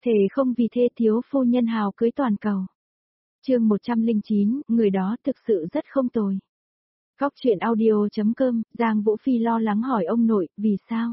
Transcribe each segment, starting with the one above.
Thề không vì thê thiếu phu nhân hào cưới toàn cầu. Chương 109, người đó thực sự rất không tồi. Góc chuyện audio.com, Giang Vũ Phi lo lắng hỏi ông nội, vì sao?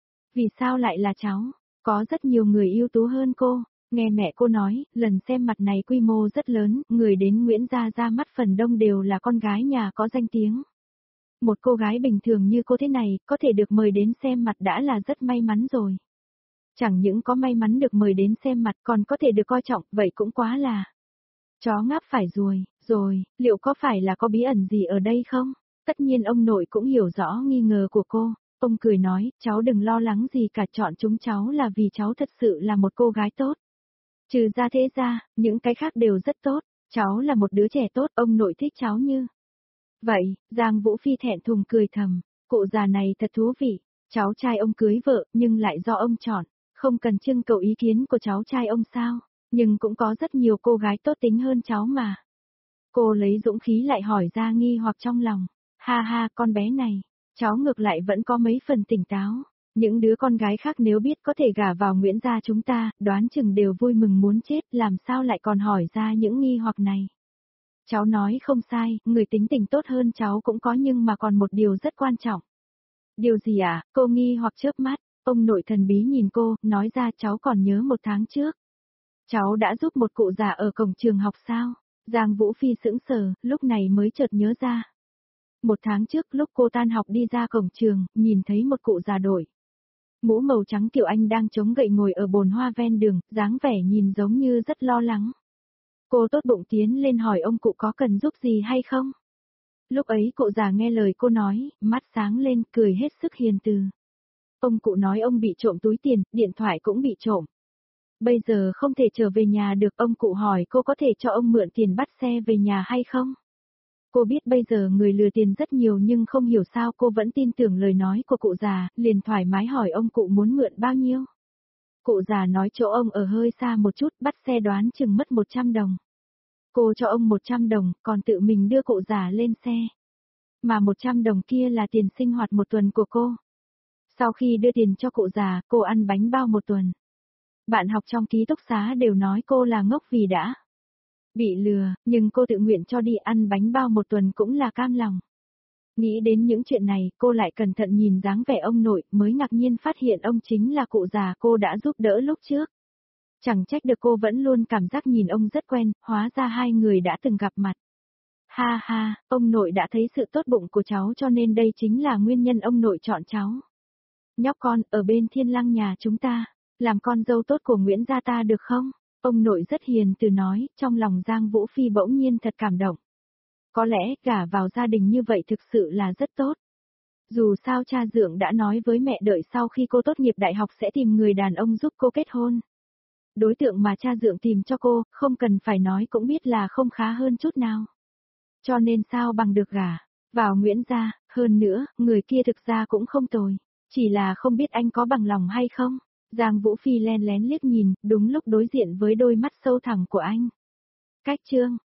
Vì sao lại là cháu? Có rất nhiều người ưu tú hơn cô. Nghe mẹ cô nói, lần xem mặt này quy mô rất lớn, người đến Nguyễn Gia ra mắt phần đông đều là con gái nhà có danh tiếng. Một cô gái bình thường như cô thế này, có thể được mời đến xem mặt đã là rất may mắn rồi. Chẳng những có may mắn được mời đến xem mặt còn có thể được coi trọng, vậy cũng quá là. Chó ngáp phải rồi, liệu có phải là có bí ẩn gì ở đây không? Tất nhiên ông nội cũng hiểu rõ nghi ngờ của cô. Ông cười nói, cháu đừng lo lắng gì cả, chọn chúng cháu là vì cháu thật sự là một cô gái tốt. Trừ ra thế ra, những cái khác đều rất tốt, cháu là một đứa trẻ tốt, ông nội thích cháu như. Vậy, Giang Vũ Phi thẹn thùng cười thầm, cụ già này thật thú vị, cháu trai ông cưới vợ nhưng lại do ông chọn, không cần trưng cầu ý kiến của cháu trai ông sao, nhưng cũng có rất nhiều cô gái tốt tính hơn cháu mà. Cô lấy dũng khí lại hỏi ra nghi hoặc trong lòng, ha ha con bé này, cháu ngược lại vẫn có mấy phần tỉnh táo. Những đứa con gái khác nếu biết có thể gả vào Nguyễn gia chúng ta, đoán chừng đều vui mừng muốn chết, làm sao lại còn hỏi ra những nghi hoặc này. Cháu nói không sai, người tính tình tốt hơn cháu cũng có nhưng mà còn một điều rất quan trọng. Điều gì ạ? Cô nghi hoặc chớp mắt, ông nội thần bí nhìn cô, nói ra cháu còn nhớ 1 tháng trước. Cháu đã giúp một cụ già ở cổng trường học sao? Giang Vũ Phi sững sờ, lúc này mới chợt nhớ ra. 1 tháng trước lúc cô tan học đi ra cổng trường, nhìn thấy một cụ già đội mũ màu trắng kiểu Anh đang chống gậy ngồi ở bồn hoa ven đường, dáng vẻ nhìn giống như rất lo lắng. Cô tốt bụng tiến lên hỏi ông cụ có cần giúp gì hay không? Lúc ấy cụ già nghe lời cô nói, mắt sáng lên, cười hết sức hiền từ. Ông cụ nói ông bị trộm túi tiền, điện thoại cũng bị trộm. Bây giờ không thể trở về nhà được, ông cụ hỏi cô có thể cho ông mượn tiền bắt xe về nhà hay không? Cô biết bây giờ người lừa tiền rất nhiều nhưng không hiểu sao cô vẫn tin tưởng lời nói của cụ già, liền thoải mái hỏi ông cụ muốn mượn bao nhiêu. Cụ già nói chỗ ông ở hơi xa một chút, bắt xe đoán chừng mất 100 đồng. Cô cho ông 100 đồng, còn tự mình đưa cụ già lên xe. Mà 100 đồng kia là tiền sinh hoạt 1 tuần của cô. Sau khi đưa tiền cho cụ già, cô ăn bánh bao 1 tuần. Bạn học trong ký túc xá đều nói cô là ngốc vì đã bị lừa, nhưng cô tự nguyện cho đi ăn bánh bao 1 tuần cũng là cam lòng. Nghĩ đến những chuyện này, cô lại cẩn thận nhìn dáng vẻ ông nội, mới ngạc nhiên phát hiện ông chính là cụ già cô đã giúp đỡ lúc trước. Chẳng trách được cô vẫn luôn cảm giác nhìn ông rất quen, hóa ra hai người đã từng gặp mặt. Ha ha, ông nội đã thấy sự tốt bụng của cháu cho nên đây chính là nguyên nhân ông nội chọn cháu. Nhóc con, ở bên Thiên Lăng nhà chúng ta, làm con dâu tốt của Nguyễn gia ta được không? Ông nội rất hiền từ nói, trong lòng Giang Vũ Phi bỗng nhiên thật cảm động. Có lẽ, gả vào gia đình như vậy thực sự là rất tốt. Dù sao cha dượng đã nói với mẹ đợi sau khi cô tốt nghiệp đại học sẽ tìm người đàn ông giúp cô kết hôn. Đối tượng mà cha dượng tìm cho cô, không cần phải nói cũng biết là không khá hơn chút nào. Cho nên sao bằng được gả vào Nguyễn gia, hơn nữa, người kia thực ra cũng không tồi. Chỉ là không biết anh có bằng lòng hay không. Giang Vũ Phi len lén liếc nhìn, đúng lúc đối diện với đôi mắt sâu thẳm của anh. Cách chương